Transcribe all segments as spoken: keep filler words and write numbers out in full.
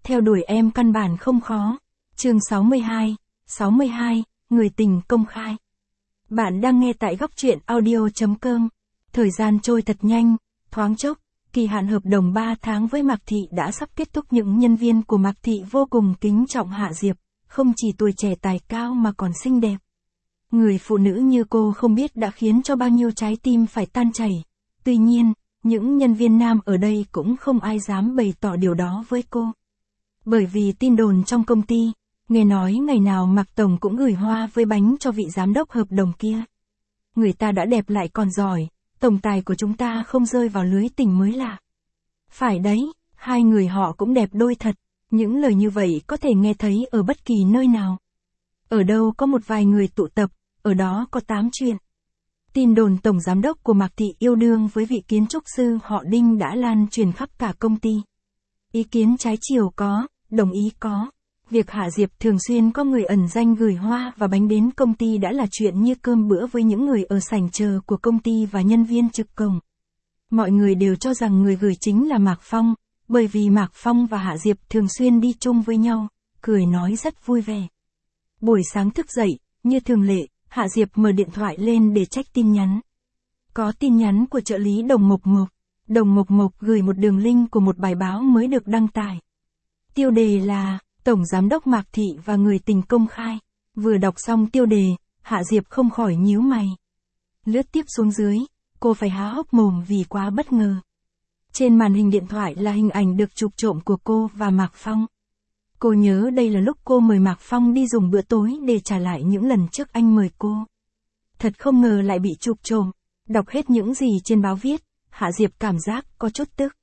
theo đuổi em căn bản không khó. Chương sáu mươi hai, sáu mươi hai, người tình công khai. Bạn đang nghe tại góc truyện audio chấm com. Thời gian trôi thật nhanh, thoáng chốc, kỳ hạn hợp đồng ba tháng với Mạc Thị đã sắp kết thúc. Những nhân viên của Mạc Thị vô cùng kính trọng Hạ Diệp, không chỉ tuổi trẻ tài cao mà còn xinh đẹp. Người phụ nữ như cô không biết đã khiến cho bao nhiêu trái tim phải tan chảy. Tuy nhiên, những nhân viên nam ở đây cũng không ai dám bày tỏ điều đó với cô. Bởi vì tin đồn trong công ty, nghe nói ngày nào Mạc Tổng cũng gửi hoa với bánh cho vị giám đốc hợp đồng kia. Người ta đã đẹp lại còn giỏi, tổng tài của chúng ta không rơi vào lưới tình mới lạ. Phải đấy, hai người họ cũng đẹp đôi thật, những lời như vậy có thể nghe thấy ở bất kỳ nơi nào. Ở đâu có một vài người tụ tập, ở đó có tám chuyện. Tin đồn tổng giám đốc của Mạc Thị yêu đương với vị kiến trúc sư họ Đinh đã lan truyền khắp cả công ty. Ý kiến trái chiều có, đồng ý có. Việc Hạ Diệp thường xuyên có người ẩn danh gửi hoa và bánh đến công ty đã là chuyện như cơm bữa với những người ở sảnh chờ của công ty và nhân viên trực cổng. Mọi người đều cho rằng người gửi chính là Mạc Phong, bởi vì Mạc Phong và Hạ Diệp thường xuyên đi chung với nhau, cười nói rất vui vẻ. Buổi sáng thức dậy, như thường lệ, Hạ Diệp mở điện thoại lên để check tin nhắn. Có tin nhắn của trợ lý Đồng Mộc Mộc. Đồng Mộc Mộc gửi một đường link của một bài báo mới được đăng tải. Tiêu đề là Tổng Giám đốc Mạc Thị và người tình công khai. Vừa đọc xong tiêu đề, Hạ Diệp không khỏi nhíu mày. Lướt tiếp xuống dưới, cô phải há hốc mồm vì quá bất ngờ. Trên màn hình điện thoại là hình ảnh được chụp trộm của cô và Mạc Phong. Cô nhớ đây là lúc cô mời Mạc Phong đi dùng bữa tối để trả lại những lần trước anh mời cô. Thật không ngờ lại bị chụp trộm. Đọc hết những gì trên báo viết, Hạ Diệp cảm giác có chút tức.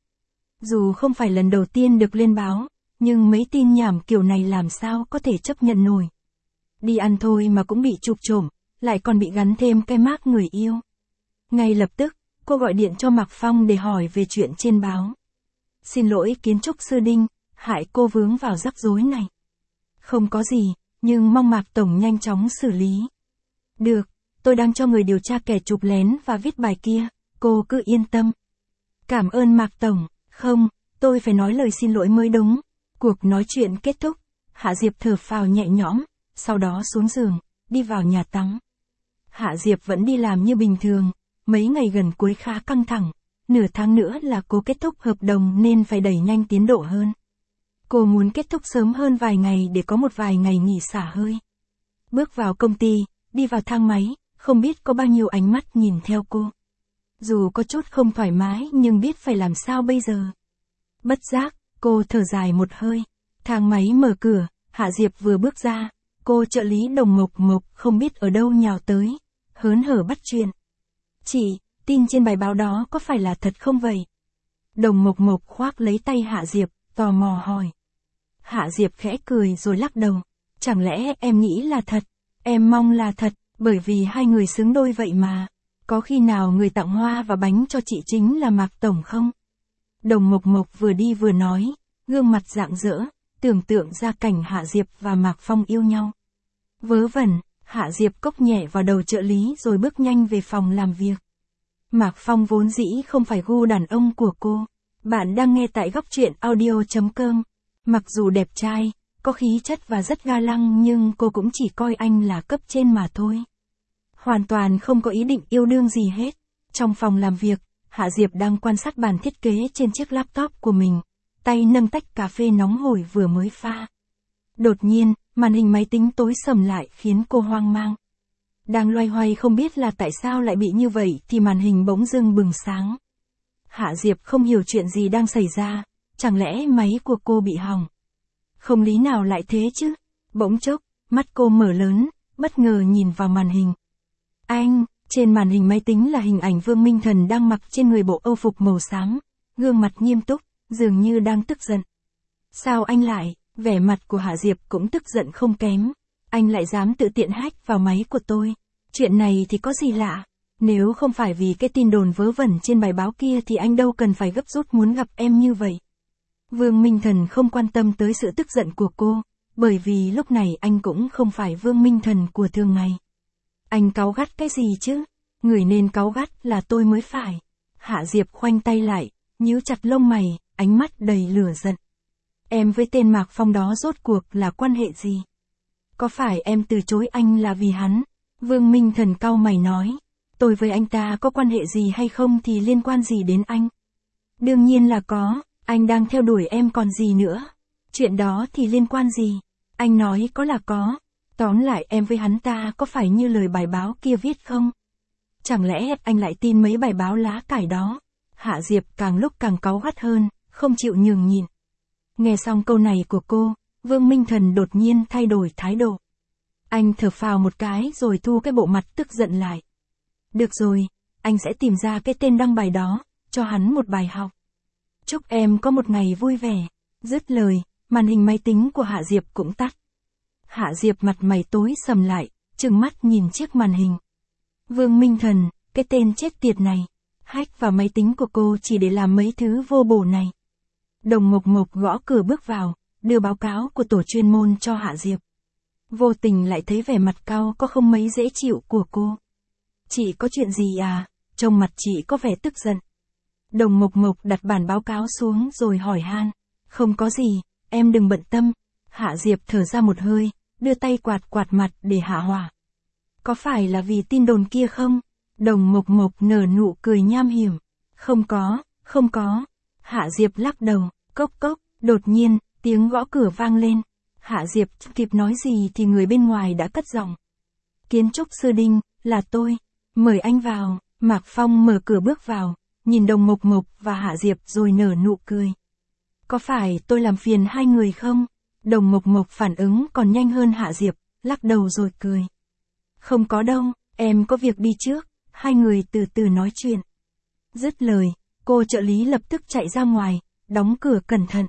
Dù không phải lần đầu tiên được lên báo, nhưng mấy tin nhảm kiểu này làm sao có thể chấp nhận nổi. Đi ăn thôi mà cũng bị chụp trộm, lại còn bị gắn thêm cái mác người yêu. Ngay lập tức, cô gọi điện cho Mạc Phong để hỏi về chuyện trên báo. Xin lỗi kiến trúc sư Đinh, hại cô vướng vào rắc rối này. Không có gì, nhưng mong Mạc Tổng nhanh chóng xử lý. Được, tôi đang cho người điều tra kẻ chụp lén và viết bài kia, cô cứ yên tâm. Cảm ơn Mạc Tổng, không, tôi phải nói lời xin lỗi mới đúng. Cuộc nói chuyện kết thúc, Hạ Diệp thở phào nhẹ nhõm, sau đó xuống giường, đi vào nhà tắm. Hạ Diệp vẫn đi làm như bình thường, mấy ngày gần cuối khá căng thẳng, nửa tháng nữa là cô kết thúc hợp đồng nên phải đẩy nhanh tiến độ hơn. Cô muốn kết thúc sớm hơn vài ngày để có một vài ngày nghỉ xả hơi. Bước vào công ty, đi vào thang máy, không biết có bao nhiêu ánh mắt nhìn theo cô. Dù có chút không thoải mái nhưng biết phải làm sao bây giờ. Bất giác, cô thở dài một hơi. Thang máy mở cửa, Hạ Diệp vừa bước ra, cô trợ lý Đồng Mộc Mộc không biết ở đâu nhào tới, hớn hở bắt chuyện. Chị, tin trên bài báo đó có phải là thật không vậy? Đồng Mộc Mộc khoác lấy tay Hạ Diệp, tò mò hỏi. Hạ Diệp khẽ cười rồi lắc đầu. Chẳng lẽ em nghĩ là thật? Em mong là thật, bởi vì hai người xứng đôi vậy mà. Có khi nào người tặng hoa và bánh cho chị chính là Mạc Tổng không? Đồng Mộc Mộc vừa đi vừa nói, gương mặt rạng rỡ, tưởng tượng ra cảnh Hạ Diệp và Mạc Phong yêu nhau. Vớ vẩn, Hạ Diệp cốc nhẹ vào đầu trợ lý rồi bước nhanh về phòng làm việc. Mạc Phong vốn dĩ không phải gu đàn ông của cô. Bạn đang nghe tại góc truyện audio chấm com. Mặc dù đẹp trai, có khí chất và rất ga lăng nhưng cô cũng chỉ coi anh là cấp trên mà thôi. Hoàn toàn không có ý định yêu đương gì hết. Trong phòng làm việc, Hạ Diệp đang quan sát bản thiết kế trên chiếc laptop của mình, tay nâng tách cà phê nóng hổi vừa mới pha. Đột nhiên, màn hình máy tính tối sầm lại khiến cô hoang mang. Đang loay hoay không biết là tại sao lại bị như vậy thì màn hình bỗng dưng bừng sáng. Hạ Diệp không hiểu chuyện gì đang xảy ra, chẳng lẽ máy của cô bị hỏng? Không lý nào lại thế chứ? Bỗng chốc, mắt cô mở lớn, bất ngờ nhìn vào màn hình. Anh, trên màn hình máy tính là hình ảnh Vương Minh Thần đang mặc trên người bộ âu phục màu xám, gương mặt nghiêm túc, dường như đang tức giận. Sao anh lại? Vẻ mặt của Hạ Diệp cũng tức giận không kém. Anh lại dám tự tiện hack vào máy của tôi. Chuyện này thì có gì lạ? Nếu không phải vì cái tin đồn vớ vẩn trên bài báo kia thì anh đâu cần phải gấp rút muốn gặp em như vậy. Vương Minh Thần không quan tâm tới sự tức giận của cô, bởi vì lúc này anh cũng không phải Vương Minh Thần của thường ngày. Anh cáu gắt cái gì chứ? Người nên cáu gắt là tôi mới phải. Hạ Diệp khoanh tay lại, nhíu chặt lông mày, ánh mắt đầy lửa giận. em với tên Mạc Phong đó rốt cuộc là quan hệ gì? Có phải em từ chối anh là vì hắn? Vương Minh Thần cau mày nói. Tôi với anh ta có quan hệ gì hay không thì liên quan gì đến anh? Đương nhiên là có, anh đang theo đuổi em còn gì nữa. Chuyện đó thì liên quan gì? Anh nói có là có. Tóm lại em với hắn ta có phải như lời bài báo kia viết không? Chẳng lẽ anh lại tin mấy bài báo lá cải đó? Hạ Diệp càng lúc càng cáu gắt hơn, không chịu nhường nhịn. Nghe xong câu này của cô, Vương Minh Thần đột nhiên thay đổi thái độ. Anh thở phào một cái rồi thu cái bộ mặt tức giận lại. Được rồi, anh sẽ tìm ra cái tên đăng bài đó, cho hắn một bài học. Chúc em có một ngày vui vẻ. Dứt lời, màn hình máy tính của Hạ Diệp cũng tắt. Hạ Diệp mặt mày tối sầm lại, trừng mắt nhìn chiếc màn hình. Vương Minh Thần, cái tên chết tiệt này, hack vào máy tính của cô chỉ để làm mấy thứ vô bổ này. Đồng Mộc Mộc gõ cửa bước vào, đưa báo cáo của tổ chuyên môn cho Hạ Diệp. Vô tình lại thấy vẻ mặt cau có không mấy dễ chịu của cô. Chị có chuyện gì à? Trông mặt chị có vẻ tức giận. Đồng Mộc Mộc đặt bản báo cáo xuống rồi hỏi han. Không có gì, em đừng bận tâm. Hạ Diệp thở ra một hơi, đưa tay quạt quạt mặt để hạ hỏa. Có phải là vì tin đồn kia không? Đồng Mộc Mộc nở nụ cười nham hiểm. Không có, không có. Hạ Diệp lắc đầu, cốc cốc, đột nhiên, tiếng gõ cửa vang lên. Hạ Diệp kịp nói gì thì người bên ngoài đã cất giọng. Kiến trúc sư Đinh, là tôi. Mời anh vào. Mạc Phong mở cửa bước vào, nhìn Đồng Mộc Mộc và Hạ Diệp rồi nở nụ cười. Có phải tôi làm phiền hai người không? Đồng Mộc Mộc phản ứng còn nhanh hơn Hạ Diệp, lắc đầu rồi cười. Không có đâu, em có việc đi trước, hai người từ từ nói chuyện. Dứt lời, cô trợ lý lập tức chạy ra ngoài, đóng cửa cẩn thận.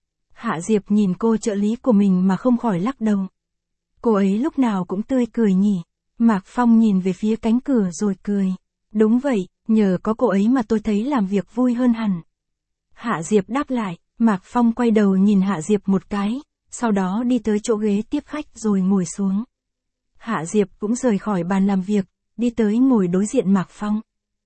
Hạ Diệp nhìn cô trợ lý của mình mà không khỏi lắc đầu. Cô ấy lúc nào cũng tươi cười nhỉ. Mạc Phong nhìn về phía cánh cửa rồi cười. Đúng vậy, nhờ có cô ấy mà tôi thấy làm việc vui hơn hẳn. Hạ Diệp đáp lại, Mạc Phong quay đầu nhìn Hạ Diệp một cái, sau đó đi tới chỗ ghế tiếp khách rồi ngồi xuống. Hạ Diệp cũng rời khỏi bàn làm việc, đi tới ngồi đối diện Mạc Phong.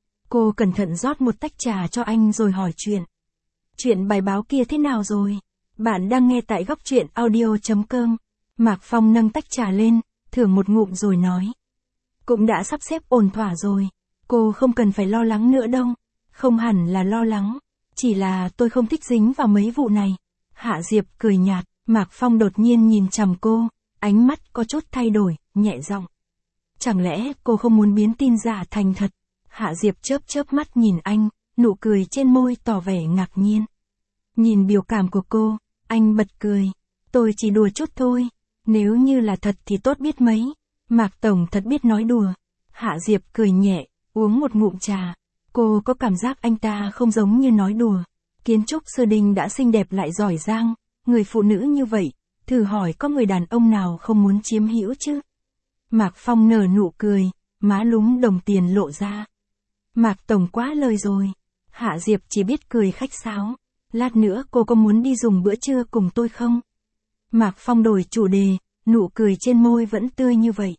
Cô cẩn thận rót một tách trà cho anh rồi hỏi chuyện. Chuyện bài báo kia thế nào rồi? Bạn đang nghe tại góc truyện audio chấm com. Mạc Phong nâng tách trà lên, thưởng một ngụm rồi nói. Cũng đã sắp xếp ổn thỏa rồi. Cô không cần phải lo lắng nữa đâu. Không hẳn là lo lắng. Chỉ là tôi không thích dính vào mấy vụ này. Hạ Diệp cười nhạt, Mạc Phong đột nhiên nhìn chằm cô, ánh mắt có chút thay đổi, nhẹ giọng. Chẳng lẽ cô không muốn biến tin giả thành thật? Hạ Diệp chớp chớp mắt nhìn anh, nụ cười trên môi tỏ vẻ ngạc nhiên. Nhìn biểu cảm của cô, anh bật cười. Tôi chỉ đùa chút thôi. Nếu như là thật thì tốt biết mấy. Mạc Tổng thật biết nói đùa. Hạ Diệp cười nhẹ, uống một ngụm trà. Cô có cảm giác anh ta không giống như nói đùa. Kiến trúc sư Đinh đã xinh đẹp lại giỏi giang. Người phụ nữ như vậy, thử hỏi có người đàn ông nào không muốn chiếm hữu chứ? Mạc Phong nở nụ cười, má lúm đồng tiền lộ ra. Mạc Tổng quá lời rồi. Hạ Diệp chỉ biết cười khách sáo. Lát nữa cô có muốn đi dùng bữa trưa cùng tôi không? Mạc Phong đổi chủ đề, nụ cười trên môi vẫn tươi như vậy.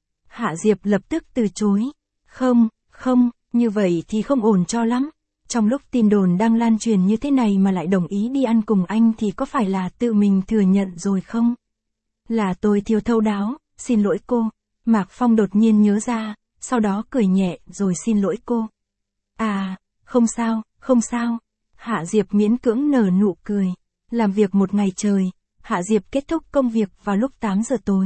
Hạ Diệp lập tức từ chối. Không, không, như vậy thì không ổn cho lắm. Trong lúc tin đồn đang lan truyền như thế này mà lại đồng ý đi ăn cùng anh thì có phải là tự mình thừa nhận rồi không? Là tôi thiếu thấu đáo, xin lỗi cô. Mạc Phong đột nhiên nhớ ra, sau đó cười nhẹ rồi xin lỗi cô. À, không sao, không sao. Hạ Diệp miễn cưỡng nở nụ cười. Làm việc một ngày trời, Hạ Diệp kết thúc công việc vào lúc tám giờ tối.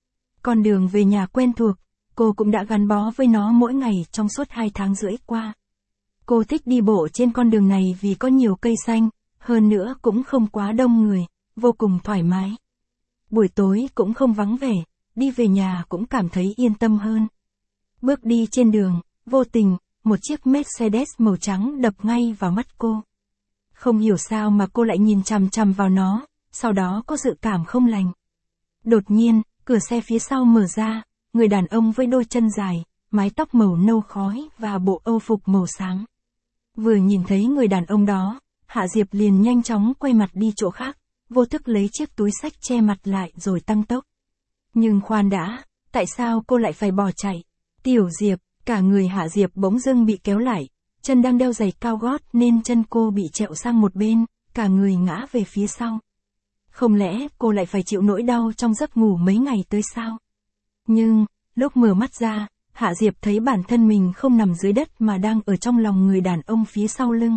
Con đường về nhà quen thuộc, cô cũng đã gắn bó với nó mỗi ngày trong suốt hai tháng rưỡi qua. Cô thích đi bộ trên con đường này vì có nhiều cây xanh, hơn nữa cũng không quá đông người, vô cùng thoải mái. Buổi tối cũng không vắng vẻ, đi về nhà cũng cảm thấy yên tâm hơn. Bước đi trên đường, vô tình, một chiếc Mercedes màu trắng đập ngay vào mắt cô. Không hiểu sao mà cô lại nhìn chằm chằm vào nó, sau đó có dự cảm không lành. Đột nhiên, cửa xe phía sau mở ra, người đàn ông với đôi chân dài, mái tóc màu nâu khói và bộ âu phục màu xám. Vừa nhìn thấy người đàn ông đó, Hạ Diệp liền nhanh chóng quay mặt đi chỗ khác, vô thức lấy chiếc túi xách che mặt lại rồi tăng tốc. Nhưng khoan đã, tại sao cô lại phải bỏ chạy? Tiểu Diệp, cả người Hạ Diệp bỗng dưng bị kéo lại, chân đang đeo giày cao gót nên chân cô bị trẹo sang một bên, cả người ngã về phía sau. Không lẽ cô lại phải chịu nỗi đau trong giấc ngủ mấy ngày tới sao? Nhưng, lúc mở mắt ra, Hạ Diệp thấy bản thân mình không nằm dưới đất mà đang ở trong lòng người đàn ông phía sau lưng.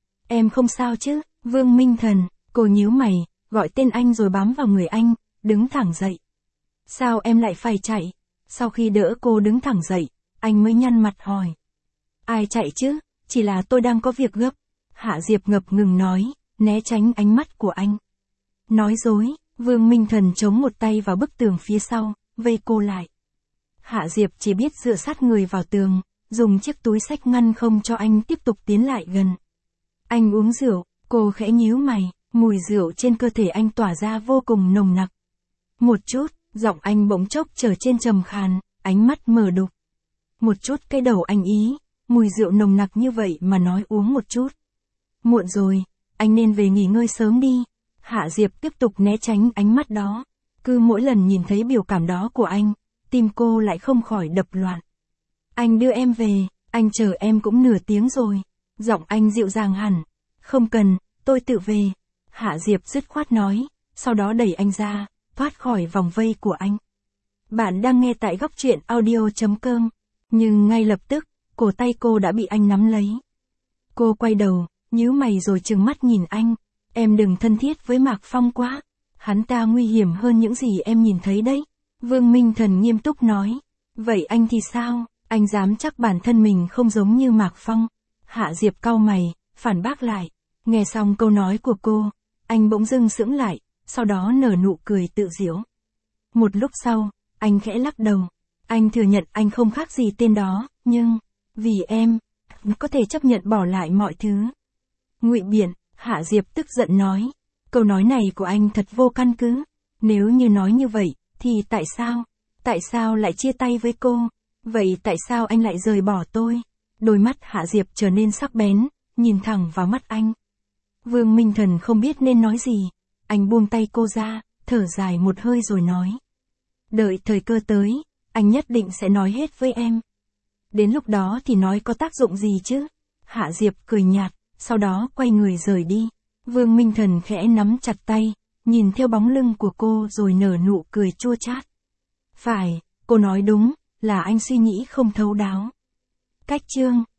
Em không sao chứ, Vương Minh Thần, cô nhíu mày, gọi tên anh rồi bám vào người anh, đứng thẳng dậy. Sao em lại phải chạy? Sau khi đỡ cô đứng thẳng dậy, anh mới nhăn mặt hỏi. Ai chạy chứ, chỉ là tôi đang có việc gấp. Hạ Diệp ngập ngừng nói, né tránh ánh mắt của anh. Nói dối, Vương Minh Thần chống một tay vào bức tường phía sau, vây cô lại. Hạ Diệp chỉ biết dựa sát người vào tường, dùng chiếc túi xách ngăn không cho anh tiếp tục tiến lại gần. Anh uống rượu, cô khẽ nhíu mày, mùi rượu trên cơ thể anh tỏa ra vô cùng nồng nặc. Một chút, giọng anh bỗng chốc trở trên trầm khàn, ánh mắt mờ đục. Một chút cái đầu anh ý, mùi rượu nồng nặc như vậy mà nói uống một chút. Muộn rồi, anh nên về nghỉ ngơi sớm đi. Hạ Diệp tiếp tục né tránh ánh mắt đó. Cứ mỗi lần nhìn thấy biểu cảm đó của anh, tim cô lại không khỏi đập loạn. Anh đưa em về, anh chờ em cũng nửa tiếng rồi. Giọng anh dịu dàng hẳn. Không cần, tôi tự về. Hạ Diệp dứt khoát nói, sau đó đẩy anh ra, thoát khỏi vòng vây của anh. Bạn đang nghe tại góc truyện audio chấm com. Nhưng ngay lập tức, cổ tay cô đã bị anh nắm lấy. Cô quay đầu, nhíu mày rồi trừng mắt nhìn anh. Em đừng thân thiết với Mạc Phong quá. Hắn ta nguy hiểm hơn những gì em nhìn thấy đấy. Vương Minh Thần nghiêm túc nói. Vậy anh thì sao? Anh dám chắc bản thân mình không giống như Mạc Phong. Hạ Diệp cau mày, phản bác lại. Nghe xong câu nói của cô, anh bỗng dưng sững lại, sau đó nở nụ cười tự giễu. Một lúc sau, anh khẽ lắc đầu. Anh thừa nhận anh không khác gì tên đó, nhưng, vì em, có thể chấp nhận bỏ lại mọi thứ. Ngụy biện, Hạ Diệp tức giận nói. Câu nói này của anh thật vô căn cứ. Nếu như nói như vậy, thì tại sao? Tại sao lại chia tay với cô? Vậy tại sao anh lại rời bỏ tôi? Đôi mắt Hạ Diệp trở nên sắc bén, nhìn thẳng vào mắt anh. Vương Minh Thần không biết nên nói gì. Anh buông tay cô ra, thở dài một hơi rồi nói. Đợi thời cơ tới, anh nhất định sẽ nói hết với em. Đến lúc đó thì nói có tác dụng gì chứ? Hạ Diệp cười nhạt, sau đó quay người rời đi. Vương Minh Thần khẽ nắm chặt tay, nhìn theo bóng lưng của cô rồi nở nụ cười chua chát. Phải, cô nói đúng, là anh suy nghĩ không thấu đáo. Cách chương